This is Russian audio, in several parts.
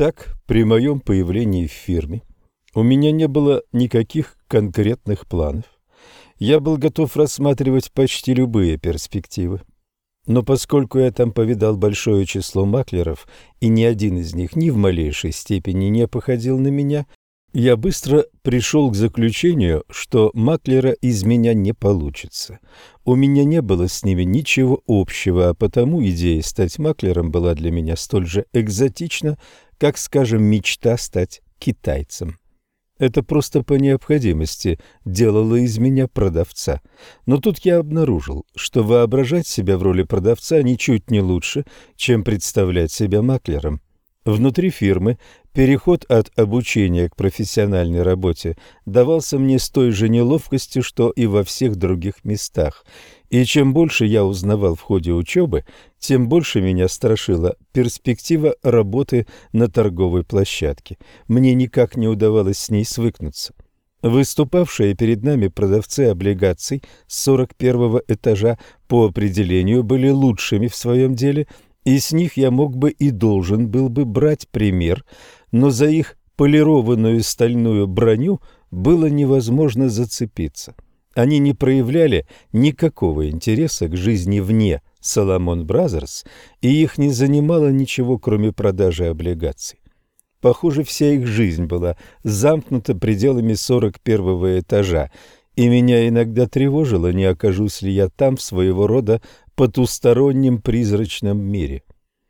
Итак, при моем появлении в фирме у меня не было никаких конкретных планов. Я был готов рассматривать почти любые перспективы. Но поскольку я там повидал большое число маклеров, и ни один из них ни в малейшей степени не походил на меня, я быстро пришел к заключению, что маклера из меня не получится. У меня не было с ними ничего общего, а потому идея стать маклером была для меня столь же экзотична, как, скажем, мечта стать китайцем. Это просто по необходимости делало из меня продавца. Но тут я обнаружил, что воображать себя в роли продавца ничуть не лучше, чем представлять себя маклером. Внутри фирмы переход от обучения к профессиональной работе давался мне с той же неловкостью, что и во всех других местах. И чем больше я узнавал в ходе учебы, тем больше меня страшила перспектива работы на торговой площадке. Мне никак не удавалось с ней свыкнуться. Выступавшие перед нами продавцы облигаций с 41-го этажа по определению были лучшими в своем деле, и с них я мог бы и должен был бы брать пример, но за их полированную стальную броню было невозможно зацепиться. Они не проявляли никакого интереса к жизни вне Salomon Brothers, и их не занимало ничего, кроме продажи облигаций. Похоже, вся их жизнь была замкнута пределами 41-го этажа, и меня иногда тревожило, не окажусь ли я там в своего рода потустороннем призрачном мире.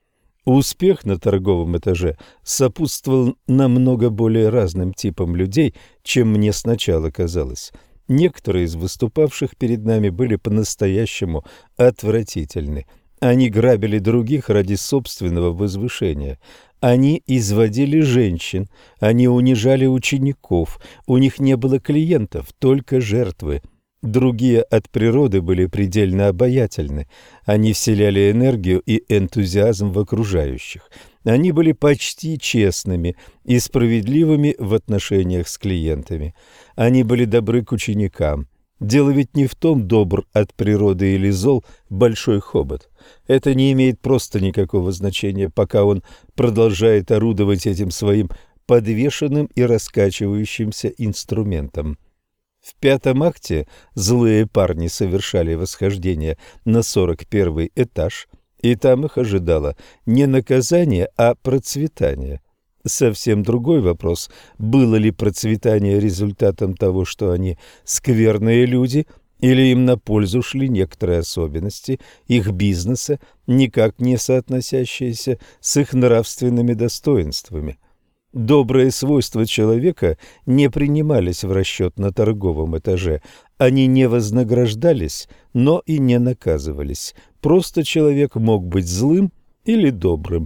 Успех на торговом этаже сопутствовал намного более разным типам людей, чем мне сначала казалось. Некоторые из выступавших перед нами были по-настоящему отвратительны. Они грабили других ради собственного возвышения. Они изводили женщин, они унижали учеников, у них не было клиентов, только жертвы. Другие от природы были предельно обаятельны. Они вселяли энергию и энтузиазм в окружающих. Они были почти честными и справедливыми в отношениях с клиентами. Они были добры к ученикам. Дело ведь не в том, добр от природы или зол большой хобот. Это не имеет просто никакого значения, пока он продолжает орудовать этим своим подвешенным и раскачивающимся инструментом. В пятом акте злые парни совершали восхождение на 41-й этаж, и там их ожидало не наказание, а процветание. Совсем другой вопрос, было ли процветание результатом того, что они скверные люди, или им на пользу шли некоторые особенности их бизнеса, никак не соотносящиеся с их нравственными достоинствами. Добрые свойства человека не принимались в расчет на торговом этаже, они не вознаграждались, но и не наказывались. Просто человек мог быть злым или добрым.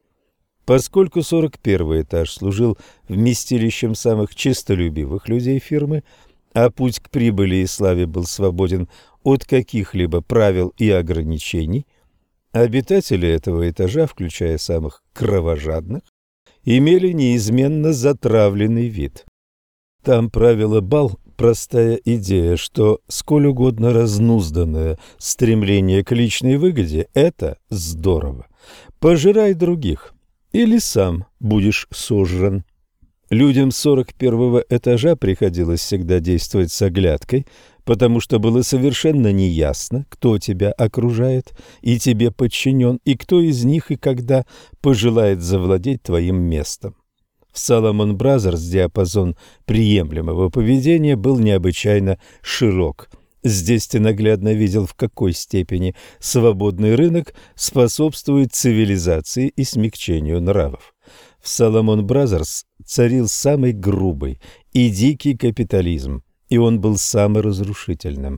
Поскольку 41-й этаж служил вместилищем самых честолюбивых людей фирмы, а путь к прибыли и славе был свободен от каких-либо правил и ограничений, обитатели этого этажа, включая самых кровожадных, имели неизменно затравленный вид. Там правила бал простая идея, что сколь угодно разнузданное стремление к личной выгоде – это здорово. Пожирай других, или сам будешь сожран. Людям 41-го этажа приходилось всегда действовать с оглядкой, потому что было совершенно неясно, кто тебя окружает и тебе подчинен, и кто из них и когда пожелает завладеть твоим местом. В Salomon Brothers диапазон приемлемого поведения был необычайно широк. Здесь ты наглядно видел, в какой степени свободный рынок способствует цивилизации и смягчению нравов. В Salomon Brothers царил самый грубый и дикий капитализм, и он был саморазрушительным.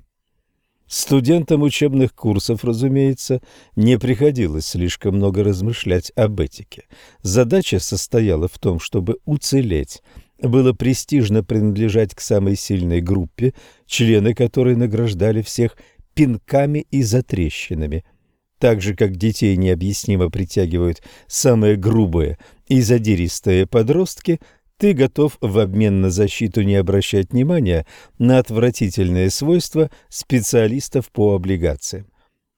Студентам учебных курсов, разумеется, не приходилось слишком много размышлять об этике. Задача состояла в том, чтобы уцелеть. Было престижно принадлежать к самой сильной группе, члены которой награждали всех пинками и затрещинами. Так же, как детей необъяснимо притягивают самые грубые и задиристые подростки, ты готов в обмен на защиту не обращать внимания на отвратительные свойства специалистов по облигациям.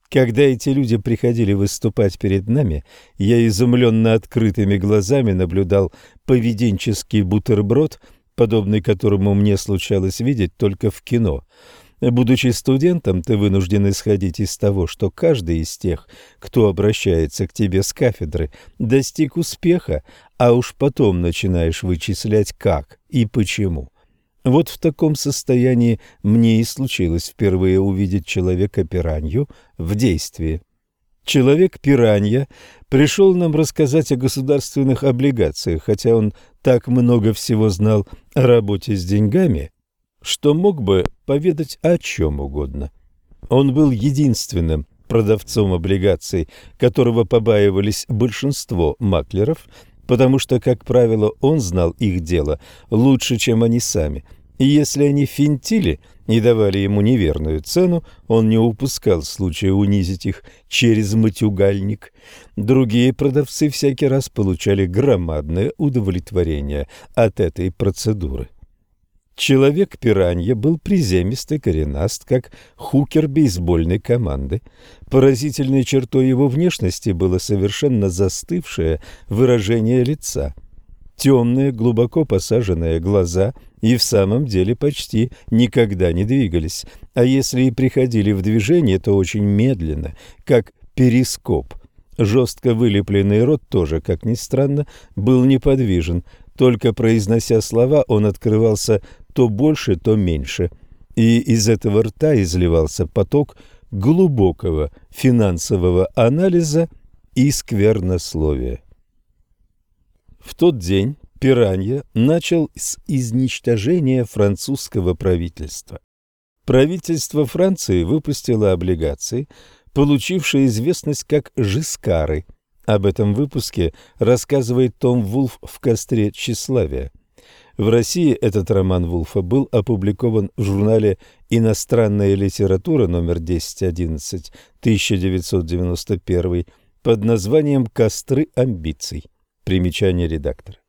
Когда эти люди приходили выступать перед нами, я изумленно открытыми глазами наблюдал поведенческий бутерброд, подобный которому мне случалось видеть только в кино. Будучи студентом, ты вынужден исходить из того, что каждый из тех, кто обращается к тебе с кафедры, достиг успеха, а уж потом начинаешь вычислять как и почему. Вот в таком состоянии мне и случилось впервые увидеть человека-пиранью в действии. Человек-пиранья пришел нам рассказать о государственных облигациях, хотя он так много всего знал о работе с деньгами, что мог бы поведать о чем угодно. Он был единственным продавцом облигаций, которого побаивались большинство маклеров, потому что, как правило, он знал их дело лучше, чем они сами. И если они финтили и давали ему неверную цену, он не упускал случая унизить их через матюгальник. Другие продавцы всякий раз получали громадное удовлетворение от этой процедуры. Человек-пиранья был приземист и коренаст, как хукер бейсбольной команды. Поразительной чертой его внешности было совершенно застывшее выражение лица. Темные, глубоко посаженные глаза и в самом деле почти никогда не двигались, а если и приходили в движение, то очень медленно, как перископ. Жестко вылепленный рот тоже, как ни странно, был неподвижен. Только произнося слова, он открывался то больше, то меньше, и из этого рта изливался поток глубокого финансового анализа и сквернословия. В тот день Пиранья начал с изничтожения французского правительства. Правительство Франции выпустило облигации, получившие известность как «Жискары». Об этом выпуске рассказывает Том Вулф в «Костре тщеславия». В России этот роман Вулфа был опубликован в журнале «Иностранная литература» номер 1011, 1991, под названием «Костры амбиций». Примечание редактора.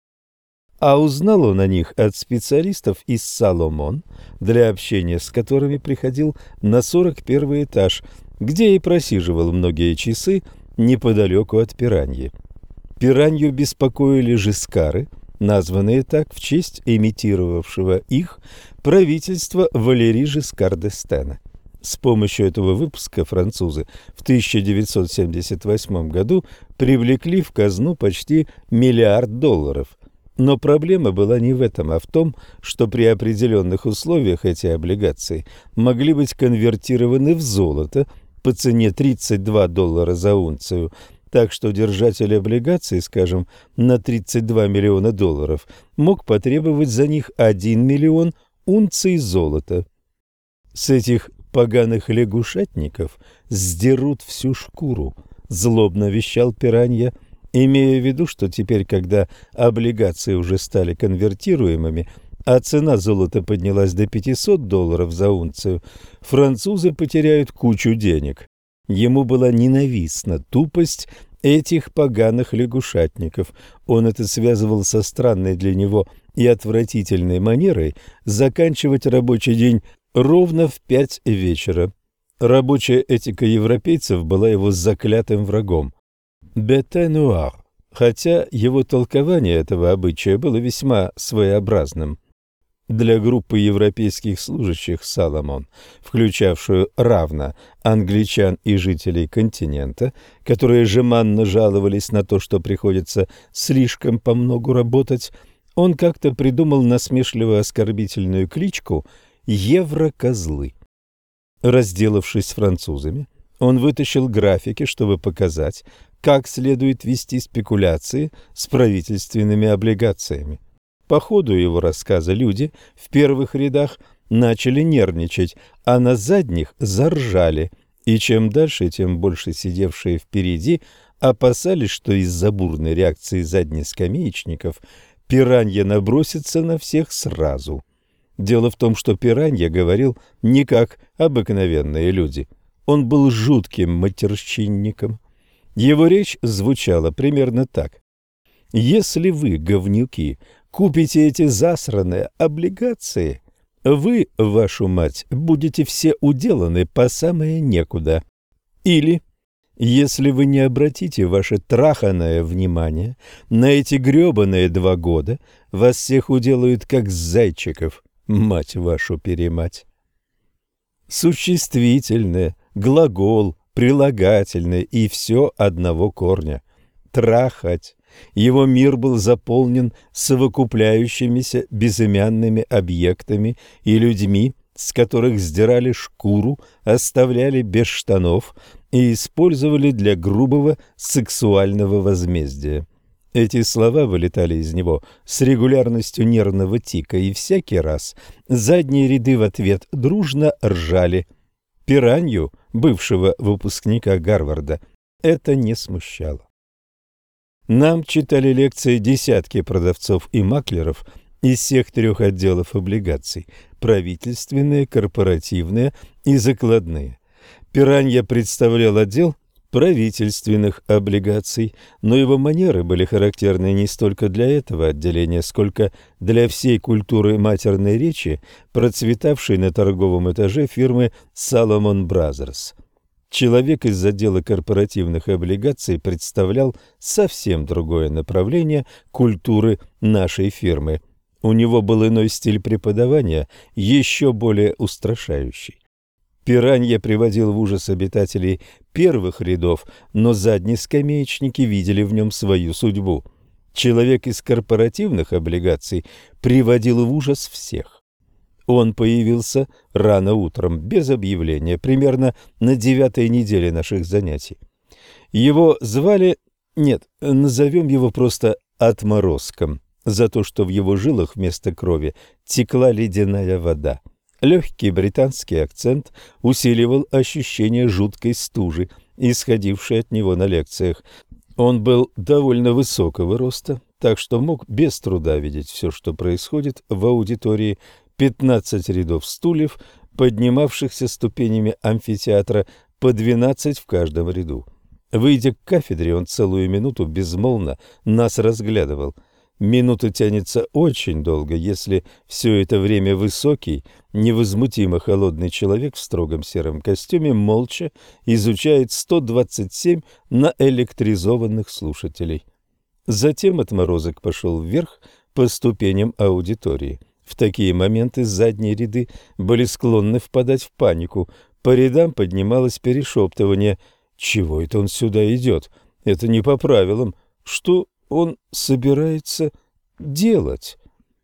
А узнал он о них от специалистов из Соломон, для общения с которыми приходил на 41-й этаж, где и просиживал многие часы неподалеку от Пираньи. Пиранью беспокоили Жискары, названные так в честь имитировавшего их правительства Валери Жискар д'Эстена. С помощью этого выпуска французы в 1978 году привлекли в казну почти $1 миллиард. Но проблема была не в этом, а в том, что при определенных условиях эти облигации могли быть конвертированы в золото по цене $32 за унцию, так что держатель облигаций, скажем, на $32 миллиона, мог потребовать за них 1 миллион унций золота. С этих поганых лягушатников сдерут всю шкуру, злобно вещал Пиранья, имея в виду, что теперь, когда облигации уже стали конвертируемыми, а цена золота поднялась до $500 за унцию, французы потеряют кучу денег. Ему была ненавистна тупость этих поганых лягушатников. Он это связывал со странной для него и отвратительной манерой заканчивать рабочий день ровно в 5 вечера. Рабочая этика европейцев была его заклятым врагом. «Бете нуар», хотя его толкование этого обычая было весьма своеобразным. Для группы европейских служащих Соломон, включавшую равно англичан и жителей континента, которые жеманно жаловались на то, что приходится слишком помногу работать, он как-то придумал насмешливо-оскорбительную кличку «Еврокозлы». Разделавшись с французами, он вытащил графики, чтобы показать, как следует вести спекуляции с правительственными облигациями. По ходу его рассказа люди в первых рядах начали нервничать, а на задних заржали, и чем дальше, тем больше сидевшие впереди опасались, что из-за бурной реакции заднескамеечников Пиранья набросится на всех сразу. Дело в том, что Пиранья говорил не как обыкновенные люди. Он был жутким матерщинником. Его речь звучала примерно так. «Если вы, говнюки, купите эти засранные облигации, вы, вашу мать, будете все уделаны по самое некуда. Или, если вы не обратите ваше траханое внимание на эти гребаные 2 года, вас всех уделают как зайчиков, мать вашу перемать. Существительное, глагол, прилагательное и все одного корня. Трахать. Его мир был заполнен совокупляющимися безымянными объектами и людьми, с которых сдирали шкуру, оставляли без штанов и использовали для грубого сексуального возмездия. Эти слова вылетали из него с регулярностью нервного тика, и всякий раз задние ряды в ответ дружно ржали. Пиранью, бывшего выпускника Гарварда, это не смущало. Нам читали лекции десятки продавцов и маклеров из всех 3 отделов облигаций – правительственные, корпоративные и закладные. Пиранья представлял отдел правительственных облигаций, но его манеры были характерны не столько для этого отделения, сколько для всей культуры матерной речи, процветавшей на торговом этаже фирмы Salomon Brothers. Человек из отдела корпоративных облигаций представлял совсем другое направление культуры нашей фирмы. У него был иной стиль преподавания, еще более устрашающий. Пиранья приводил в ужас обитателей первых рядов, но заднескамеечники видели в нем свою судьбу. Человек из корпоративных облигаций приводил в ужас всех. Он появился рано утром, без объявления, примерно на 9-й неделе наших занятий. Его звали, назовем его просто отморозком, за то, что в его жилах вместо крови текла ледяная вода. Легкий британский акцент усиливал ощущение жуткой стужи, исходившей от него на лекциях. Он был довольно высокого роста, так что мог без труда видеть все, что происходит в аудитории. 15 рядов стульев, поднимавшихся ступенями амфитеатра, по 12 в каждом ряду. Выйдя к кафедре, он целую минуту безмолвно нас разглядывал. Минута тянется очень долго, если все это время высокий, невозмутимо холодный человек в строгом сером костюме молча изучает 127 наэлектризованных слушателей. Затем отморозок пошел вверх по ступеням аудитории. В такие моменты задние ряды были склонны впадать в панику. По рядам поднималось перешептывание. Чего это он сюда идет? Это не по правилам. Что он собирается делать?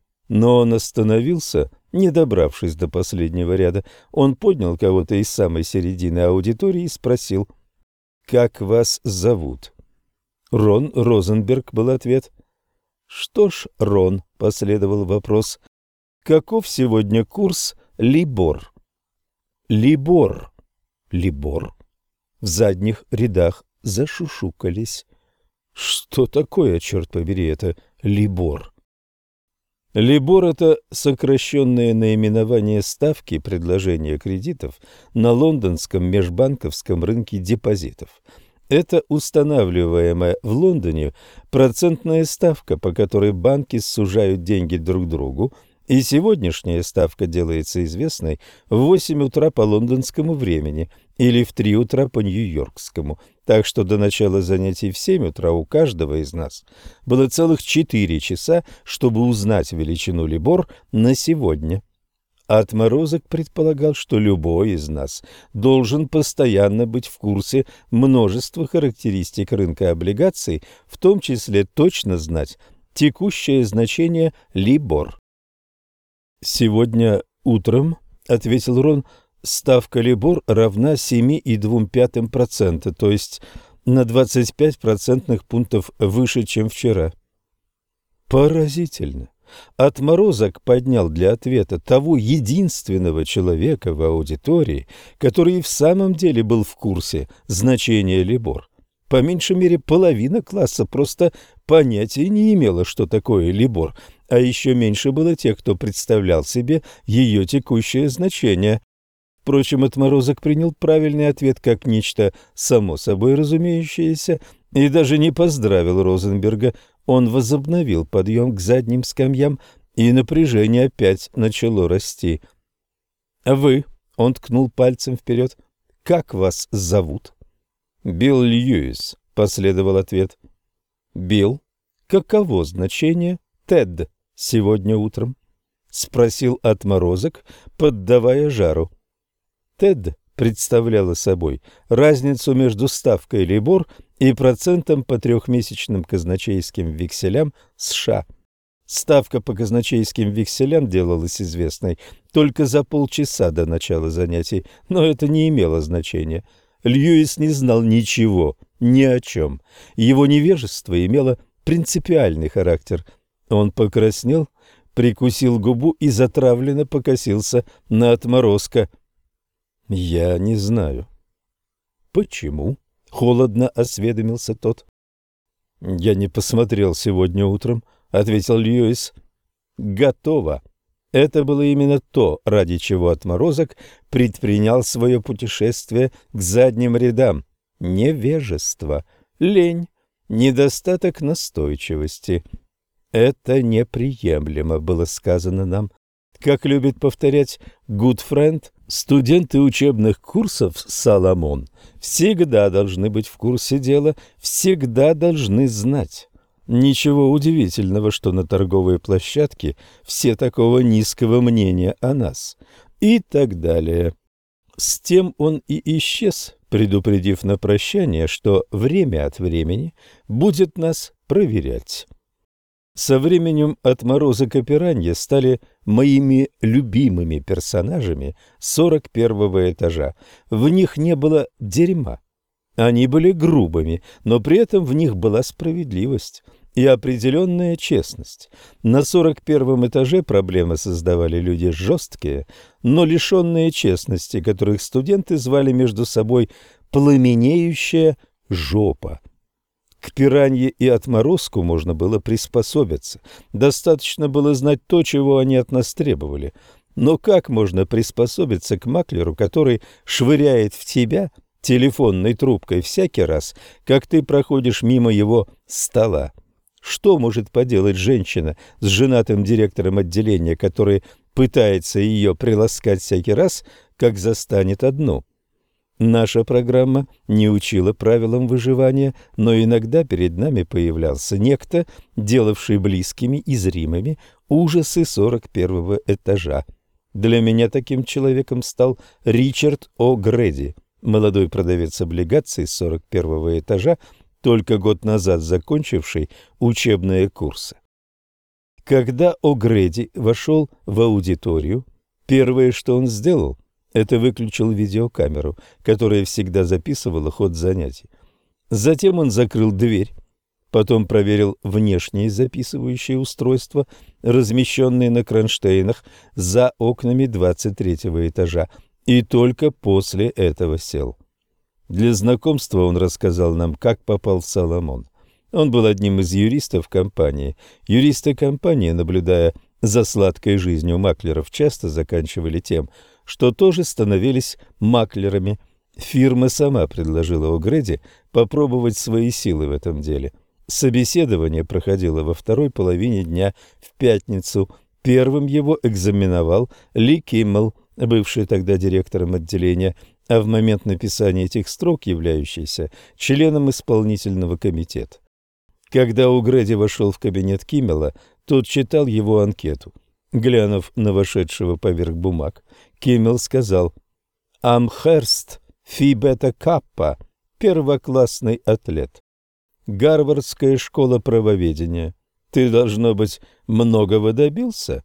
Но он остановился, не добравшись до последнего ряда. Он поднял кого-то из самой середины аудитории и спросил: «Как вас зовут?» «Рон Розенберг» был ответ. «Что ж, Рон», — последовал вопрос, — «каков сегодня курс Либор?» «Либор». «Либор». В задних рядах зашушукались. Что такое, черт побери, это Либор? Либор – это сокращенное наименование ставки предложения кредитов на лондонском межбанковском рынке депозитов. Это устанавливаемая в Лондоне процентная ставка, по которой банки сужают деньги друг другу, и сегодняшняя ставка делается известной в 8 утра по лондонскому времени или в 3 утра по нью-йоркскому, так что до начала занятий в 7 утра у каждого из нас было целых 4 часа, чтобы узнать величину Либор на сегодня. Отморозок предполагал, что любой из нас должен постоянно быть в курсе множества характеристик рынка облигаций, в том числе точно знать текущее значение Либор. «Сегодня утром, — ответил Рон, — ставка Либор равна 7,2%, то есть на 25 процентных пунктов выше, чем вчера». Поразительно. Отморозок поднял для ответа того единственного человека в аудитории, который и в самом деле был в курсе значения Либор. По меньшей мере половина класса просто понятия не имела, что такое Либор, а еще меньше было тех, кто представлял себе ее текущее значение. Впрочем, отморозок принял правильный ответ как нечто само собой разумеющееся и даже не поздравил Розенберга. Он возобновил подъем к задним скамьям, и напряжение опять начало расти. «А вы?» — он ткнул пальцем вперед. «Как вас зовут?» «Билл Льюис», — последовал ответ. «Билл, каково значение Тед сегодня утром?» — спросил отморозок, поддавая жару. Тед представляла собой разницу между ставкой либор и процентом по трехмесячным казначейским векселям США. Ставка по казначейским векселям делалась известной только за полчаса до начала занятий, но это не имело значения. Льюис не знал ничего, ни о чем. Его невежество имело принципиальный характер. Он покраснел, прикусил губу и затравленно покосился на отморозка. «Я не знаю». «Почему?» — холодно осведомился тот. «Я не посмотрел сегодня утром», — ответил Льюис. «Готово». Это было именно то, ради чего отморозок предпринял свое путешествие к задним рядам. Невежество, лень, недостаток настойчивости. Это неприемлемо, было сказано нам. Как любит повторять Гудфренд, студенты учебных курсов «Соломон» всегда должны быть в курсе дела, всегда должны знать. Ничего удивительного, что на торговой площадке все такого низкого мнения о нас. И так далее. С тем он и исчез, предупредив на прощание, что время от времени будет нас проверять. Со временем отморозок и пиранья стали моими любимыми персонажами 41-го этажа. В них не было дерьма. Они были грубыми, но при этом в них была справедливость и определенная честность. На 41-м этаже проблемы создавали люди жесткие, но лишенные честности, которых студенты звали между собой «пламенеющая жопа». К пиранье и отморозку можно было приспособиться. Достаточно было знать то, чего они от нас требовали. Но как можно приспособиться к маклеру, который швыряет в тебя телефонной трубкой всякий раз, как ты проходишь мимо его стола? Что может поделать женщина с женатым директором отделения, который пытается ее приласкать всякий раз, как застанет одну? Наша программа не учила правилам выживания, но иногда перед нами появлялся некто, делавший близкими и зримыми ужасы 41-го этажа. Для меня таким человеком стал Ричард О'Грэди, молодой продавец облигаций с 41-го этажа, только год назад закончивший учебные курсы. Когда О'Грэди вошел в аудиторию, первое, что он сделал, это выключил видеокамеру, которая всегда записывала ход занятий. Затем он закрыл дверь, потом проверил внешние записывающие устройства, размещенные на кронштейнах за окнами 23-го этажа, и только после этого сел. Для знакомства он рассказал нам, как попал в Соломон. Он был одним из юристов компании. Юристы компании, наблюдая за сладкой жизнью маклеров, часто заканчивали тем, что тоже становились маклерами. Фирма сама предложила О'Грэди попробовать свои силы в этом деле. Собеседование проходило во второй половине дня в пятницу. Первым его экзаменовал Ли Киммел, бывший тогда директором отделения, а в момент написания этих строк являющийся членом исполнительного комитета. Когда О'Грэди вошел в кабинет Киммела, тот читал его анкету. Глянув на вошедшего поверх бумаг, Киммел сказал: «Амхерст Фи Бета Каппа, первоклассный атлет. Гарвардская школа правоведения. Ты, должно быть, многого добился?»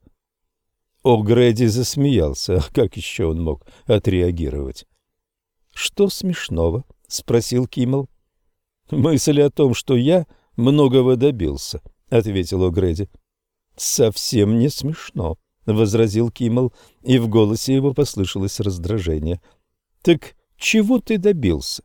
О'Грэди засмеялся. А как еще он мог отреагировать? «Что смешного?» — спросил Киммел. «Мысль о том, что я многого добился», — ответил О'Грэди. «Совсем не смешно», — возразил Киммел, и в голосе его послышалось раздражение. «Так чего ты добился?»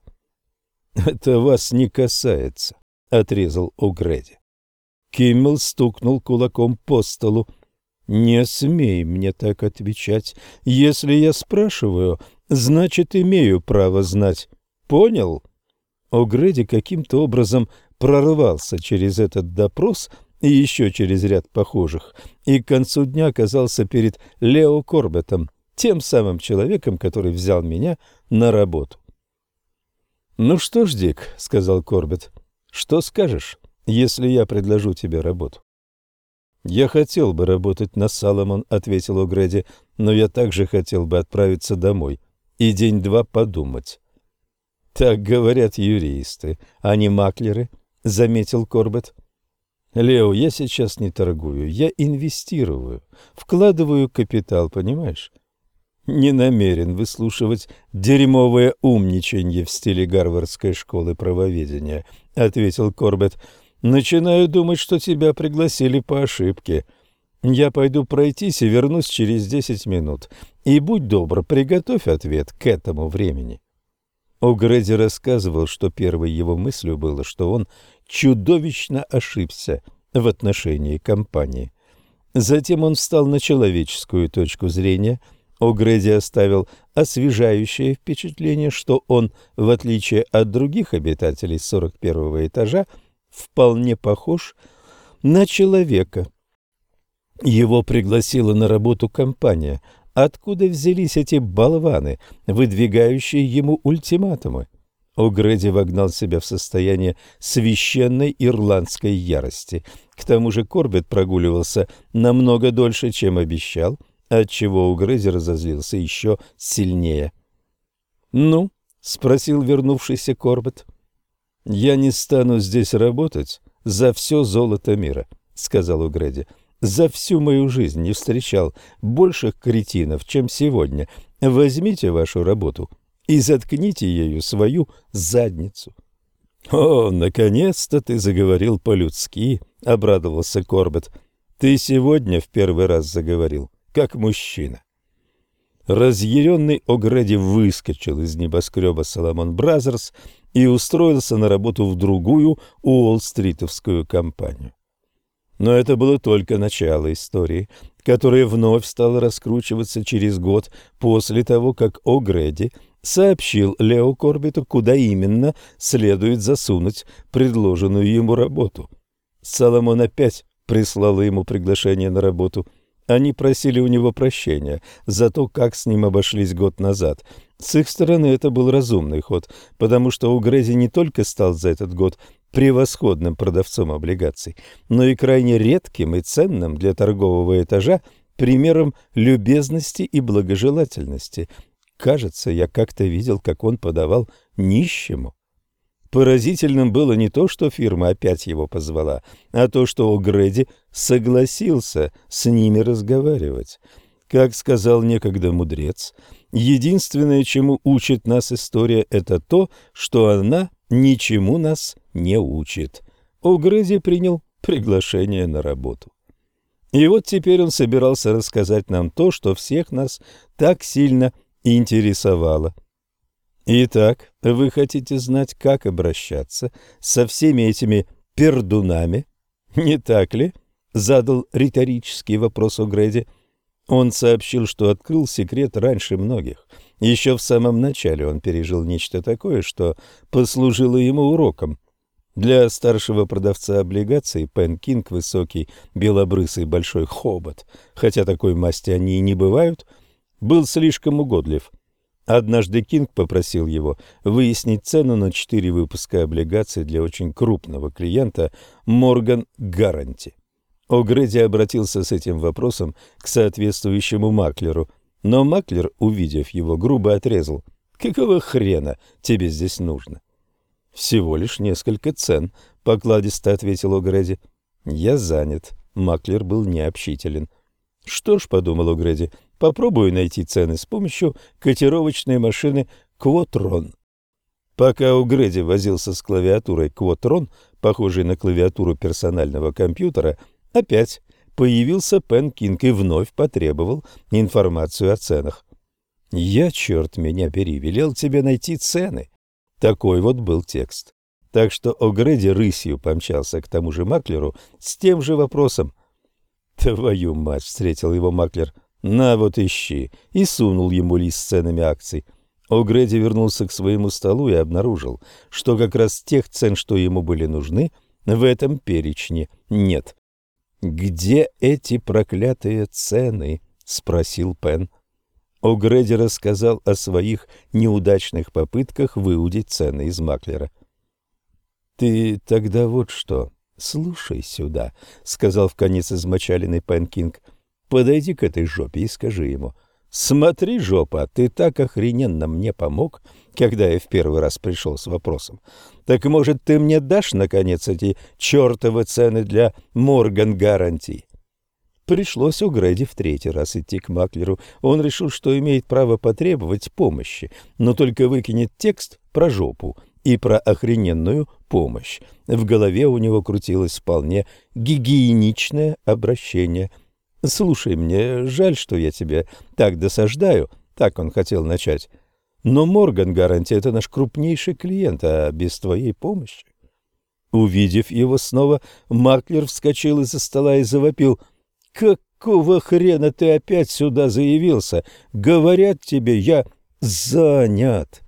«Это вас не касается», — отрезал О'Грэди. Киммел стукнул кулаком по столу. «Не смей мне так отвечать. Если я спрашиваю, значит, имею право знать. Понял?» О'Грэди каким-то образом прорвался через этот допрос и еще через ряд похожих, и к концу дня оказался перед Лео Корбеттом, тем самым человеком, который взял меня на работу. «Ну что ж, Дик», — сказал Корбетт, — «что скажешь, если я предложу тебе работу?» «Я хотел бы работать на Саломон», — ответил О'Грэди, — «но я также хотел бы отправиться домой и день-два подумать». «Так говорят юристы, а не маклеры», — заметил Корбетт. «Лео, я сейчас не торгую, я инвестирую, вкладываю капитал, понимаешь?» «Не намерен выслушивать дерьмовое умничанье в стиле гарвардской школы правоведения», — ответил Корбетт. «Начинаю думать, что тебя пригласили по ошибке. Я пойду пройтись и вернусь через 10 минут. И будь добр, приготовь ответ к этому времени». О'Грэди рассказывал, что первой его мыслью было, что он чудовищно ошибся в отношении компании. Затем он встал на человеческую точку зрения. О'Грэди оставил освежающее впечатление, что он, в отличие от других обитателей 41-го этажа, вполне похож на человека. Его пригласила на работу компания. Откуда взялись эти болваны, выдвигающие ему ультиматумы? О'Грэди вогнал себя в состояние священной ирландской ярости. К тому же Корбетт прогуливался намного дольше, чем обещал, отчего О'Грэди разозлился еще сильнее. «Ну?» — спросил вернувшийся Корбетт. «Я не стану здесь работать за все золото мира», — сказал О'Грэди. «За всю мою жизнь не встречал больших кретинов, чем сегодня. Возьмите вашу работу и заткните ею свою задницу». «О, наконец-то ты заговорил по-людски», — обрадовался Корбетт. «Ты сегодня в первый раз заговорил, как мужчина». Разъяренный О'Грэди выскочил из небоскреба Соломон Бразерс и устроился на работу в другую уолл-стритовскую компанию. Но это было только начало истории, которая вновь стала раскручиваться через год после того, как О'Грэди сообщил Лео Корбетту, куда именно следует засунуть предложенную ему работу. Соломон опять прислала ему приглашение на работу. Они просили у него прощения за то, как с ним обошлись год назад. С их стороны это был разумный ход, потому что О'Грэди не только стал за этот год превосходным продавцом облигаций, но и крайне редким и ценным для торгового этажа примером любезности и благожелательности. Кажется, я как-то видел, как он подавал нищему. Поразительным было не то, что фирма опять его позвала, а то, что О'Грэди согласился с ними разговаривать. Как сказал некогда мудрец, единственное, чему учит нас история, это то, что она ничему нас не учит. О'Грэди принял приглашение на работу. И вот теперь он собирался рассказать нам то, что всех нас так сильно интересовало. Итак, вы хотите знать, как обращаться со всеми этими пердунами, не так ли? Задал риторический вопрос О'Грэди. Он сообщил, что открыл секрет раньше многих. Еще в самом начале он пережил нечто такое, что послужило ему уроком. Для старшего продавца облигаций Пен Кинг, высокий, белобрысый, большой хобот, хотя такой масти они и не бывают, был слишком угодлив. Однажды Кинг попросил его выяснить цену на 4 выпуска облигаций для очень крупного клиента Morgan Guaranty. О'Грэди обратился с этим вопросом к соответствующему маклеру, но маклер, увидев его, грубо отрезал: «Какого хрена тебе здесь нужно?» «Всего лишь несколько цен», — покладисто ответил О'Грэди. «Я занят». Маклер был необщителен. «Что ж», — подумал О'Грэди, — «попробую найти цены с помощью котировочной машины Quotron». Пока О'Грэди возился с клавиатурой Quotron, похожей на клавиатуру персонального компьютера, опять появился Пен Кинг и вновь потребовал информацию о ценах. «Я, черт меня бери, велел тебе найти цены». Такой вот был текст. Так что О'Грэди рысью помчался к тому же маклеру с тем же вопросом. «Твою мать!» — встретил его маклер. «На вот ищи!» и сунул ему лист с ценами акций. О'Грэди вернулся к своему столу и обнаружил, что как раз тех цен, что ему были нужны, в этом перечне нет. «Где эти проклятые цены?» — спросил Пен. О'Грэди рассказал о своих неудачных попытках выудить цены из маклера. «Ты тогда вот что, слушай сюда», — сказал вконец измочаленный Пенкинг. «Подойди к этой жопе и скажи ему: смотри, жопа, ты так охрененно мне помог, когда я в первый раз пришел с вопросом. Так, может, ты мне дашь, наконец, эти чертовы цены для Морган Гаранти?» Пришлось О'Грэди в третий раз идти к маклеру. Он решил, что имеет право потребовать помощи, но только выкинет текст про жопу и про охрененную помощь. В голове у него крутилось вполне гигиеничное обращение. «Слушай, мне жаль, что я тебе так досаждаю», — так он хотел начать. «Но Морган Гаранти — это наш крупнейший клиент, а без твоей помощи...» Увидев его снова, маклер вскочил из-за стола и завопил: «Какого хрена ты опять сюда заявился? Говорят тебе, я занят!»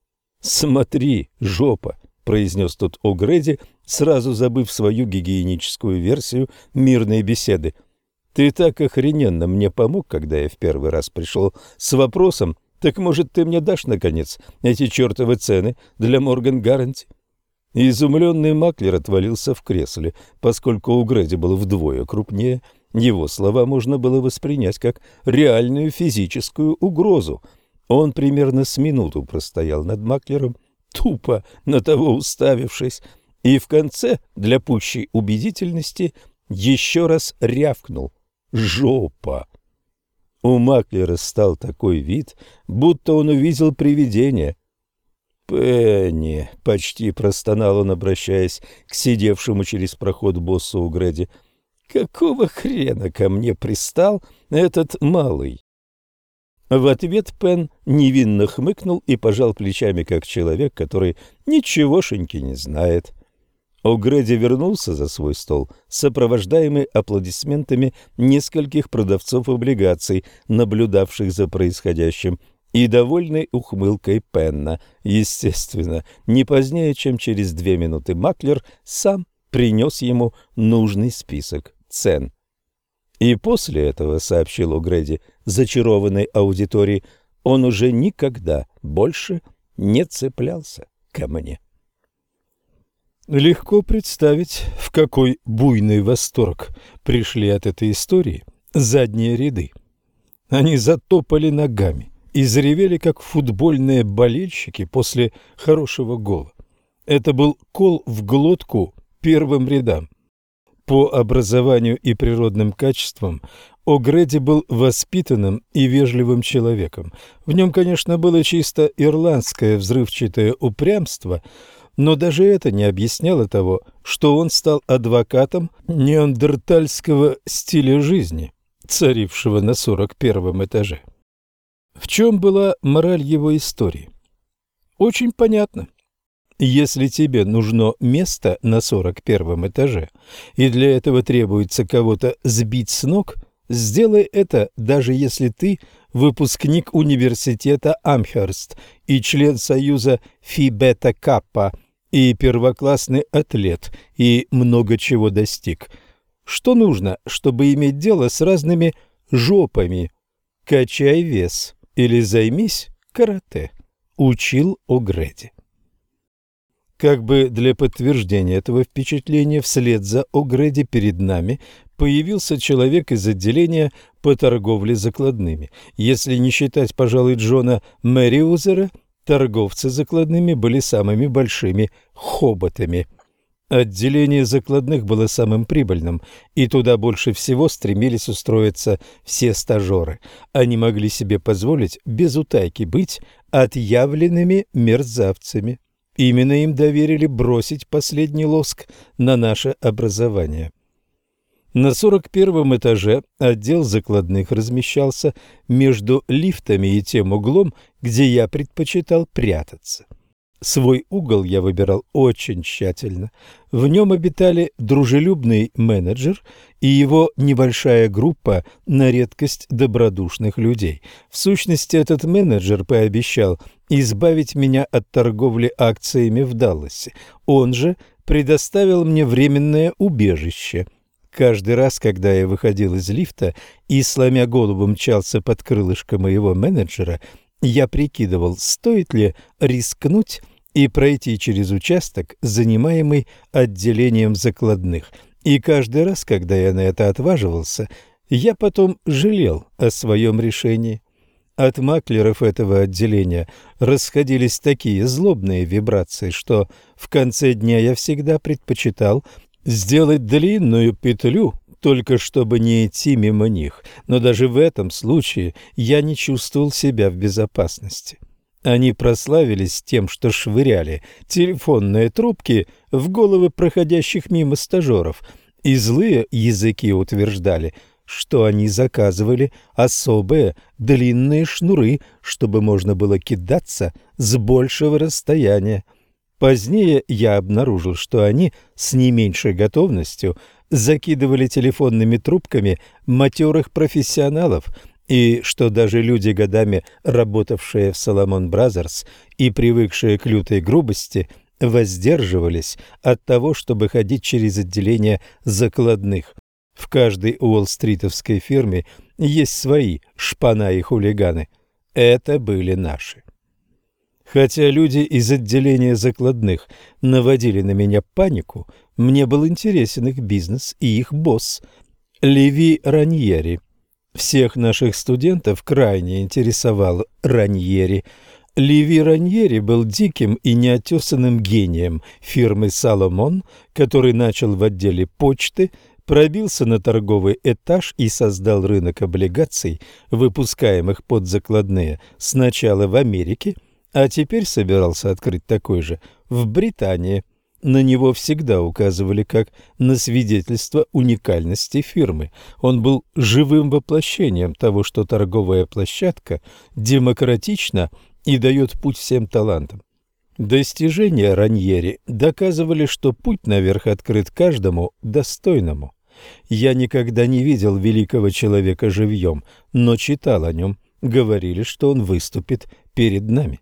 «Смотри, жопа!» — произнес тут О'Грэди, сразу забыв свою гигиеническую версию мирной беседы. «Ты так охрененно мне помог, когда я в первый раз пришел с вопросом, так, может, ты мне дашь, наконец, эти чертовы цены для Морган Гаранти?» Изумленный маклер отвалился в кресле. Поскольку О'Грэди был вдвое крупнее, его слова можно было воспринять как реальную физическую угрозу. Он примерно с минуту простоял над маклером, тупо на того уставившись, и в конце, для пущей убедительности, еще раз рявкнул: «Жопа!». У маклера стал такой вид, будто он увидел привидение. «Пенни!» — почти простонал он, обращаясь к сидевшему через проход боссу О'Грэди. «Какого хрена ко мне пристал этот малый?» В ответ Пен невинно хмыкнул и пожал плечами, как человек, который ничегошеньки не знает. О'Грэди вернулся за свой стол, сопровождаемый аплодисментами нескольких продавцов облигаций, наблюдавших за происходящим, и довольной ухмылкой Пенна. Естественно, не позднее, чем через 2 минуты маклер сам принес ему нужный список цен. И после этого, сообщил О'Грэди зачарованной аудитории, он уже никогда больше не цеплялся ко мне. Легко представить, в какой буйный восторг пришли от этой истории задние ряды. Они затопали ногами и заревели, как футбольные болельщики после хорошего гола. Это был кол в глотку первым рядам. По образованию и природным качествам О'Грэди был воспитанным и вежливым человеком. В нем, конечно, было чисто ирландское взрывчатое упрямство, но даже это не объясняло того, что он стал адвокатом неандертальского стиля жизни, царившего на 41-м этаже. В чем была мораль его истории? Очень понятно. Если тебе нужно место на 41-м этаже, и для этого требуется кого-то сбить с ног, сделай это, даже если ты выпускник университета Амхерст и член союза Фи Бета Каппа, и первоклассный атлет, и много чего достиг. Что нужно, чтобы иметь дело с разными жопами? Качай вес или займись карате, учил О'Грэди. Как бы для подтверждения этого впечатления, вслед за О'Грэди перед нами появился человек из отделения по торговле закладными. Если не считать, пожалуй, Джона Мэриузера, торговцы закладными были самыми большими хоботами. Отделение закладных было самым прибыльным, и туда больше всего стремились устроиться все стажеры. Они могли себе позволить без утайки быть отъявленными мерзавцами. Именно им доверили бросить последний лоск на наше образование. На 41-м этаже отдел закладных размещался между лифтами и тем углом, где я предпочитал прятаться. Свой угол я выбирал очень тщательно. В нем обитали дружелюбный менеджер и его небольшая группа на редкость добродушных людей. В сущности, этот менеджер пообещал избавить меня от торговли акциями в Далласе. Он же предоставил мне временное убежище. Каждый раз, когда я выходил из лифта и, сломя голову, мчался под крылышко моего менеджера, я прикидывал, стоит ли рискнуть и пройти через участок, занимаемый отделением закладных. И каждый раз, когда я на это отваживался, я потом жалел о своем решении. От маклеров этого отделения расходились такие злобные вибрации, что в конце дня я всегда предпочитал сделать длинную петлю, только чтобы не идти мимо них. Но даже в этом случае я не чувствовал себя в безопасности. Они прославились тем, что швыряли телефонные трубки в головы проходящих мимо стажеров, и злые языки утверждали, что они заказывали особые длинные шнуры, чтобы можно было кидаться с большего расстояния. Позднее я обнаружил, что они с не меньшей готовностью закидывали телефонными трубками матерых профессионалов, и что даже люди, годами работавшие в Salomon Brothers и привыкшие к лютой грубости, воздерживались от того, чтобы ходить через отделение закладных. В каждой уолл-стритовской фирме есть свои шпана и хулиганы. Это были наши. Хотя люди из отделения закладных наводили на меня панику, мне был интересен их бизнес и их босс Леви Раньери. Всех наших студентов крайне интересовал Раньери. Леви Раньери был диким и неотесанным гением фирмы Salomon, который начал в отделе почты, пробился на торговый этаж и создал рынок облигаций, выпускаемых под закладные, сначала в Америке, а теперь собирался открыть такой же в Британии. На него всегда указывали как на свидетельство уникальности фирмы. Он был живым воплощением того, что торговая площадка демократична и дает путь всем талантам. Достижения Раньери доказывали, что путь наверх открыт каждому достойному. Я никогда не видел великого человека живьем, но читал о нем. Говорили, что он выступит перед нами.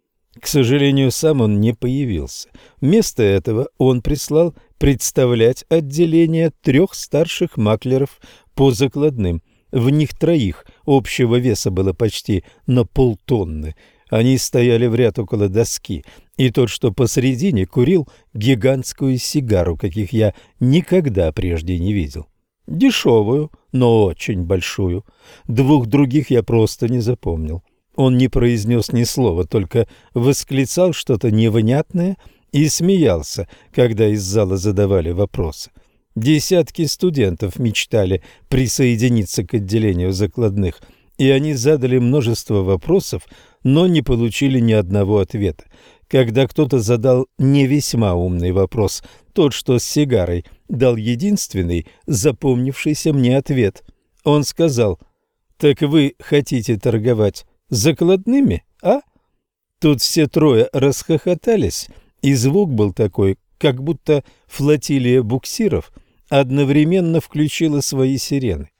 К сожалению, сам он не появился. Вместо этого он прислал представлять отделение 3 старших маклеров по закладным. В них 3 общего веса было почти на полтонны. Они стояли в ряд около доски, и тот, что посредине, курил гигантскую сигару, каких я никогда прежде не видел. Дешевую, но очень большую. 2 других я просто не запомнил. Он не произнес ни слова, только восклицал что-то невнятное и смеялся, когда из зала задавали вопросы. Десятки студентов мечтали присоединиться к отделению закладных, и они задали множество вопросов, но не получили ни одного ответа. Когда кто-то задал не весьма умный вопрос, тот, что с сигарой, дал единственный запомнившийся мне ответ. Он сказал: «Так вы хотите торговать закладными, а?» Тут все 3 расхохотались, и звук был такой, как будто флотилия буксиров одновременно включила свои сирены.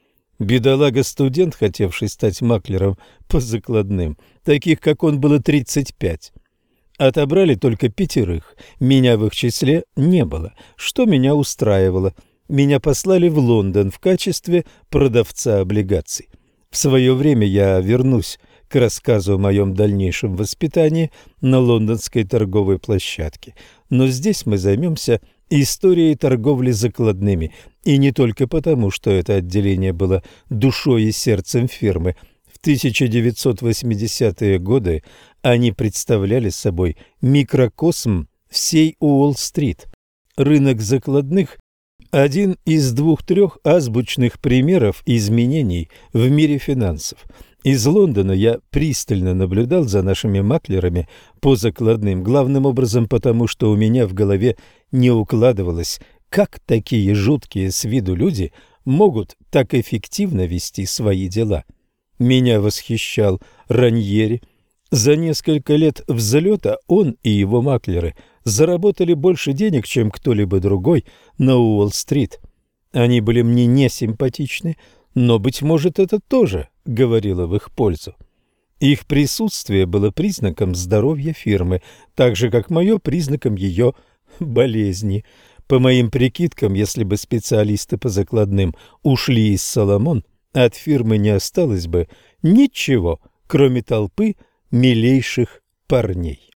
Бедолага-студент, хотевший стать маклером по закладным, таких, как он, было 35. Отобрали только 5, меня в их числе не было, что меня устраивало. Меня послали в Лондон в качестве продавца облигаций. В свое время я вернусь к рассказу о моем дальнейшем воспитании на лондонской торговой площадке, но здесь мы займемся историей торговли закладными, и не только потому, что это отделение было душой и сердцем фирмы. В 1980-е годы они представляли собой микрокосм всей Уолл-стрит. Рынок закладных – один из 2-3 азбучных примеров изменений в мире финансов. Из Лондона я пристально наблюдал за нашими маклерами по закладным, главным образом потому, что у меня в голове не укладывалось, как такие жуткие с виду люди могут так эффективно вести свои дела. Меня восхищал Раньери. За несколько лет взлета он и его маклеры заработали больше денег, чем кто-либо другой на Уолл-стрит. Они были мне не симпатичны, но, быть может, это тоже говорило в их пользу. Их присутствие было признаком здоровья фирмы, так же, как мое признаком ее болезни. По моим прикидкам, если бы специалисты по закладным ушли из Соломон, от фирмы не осталось бы ничего, кроме толпы милейших парней.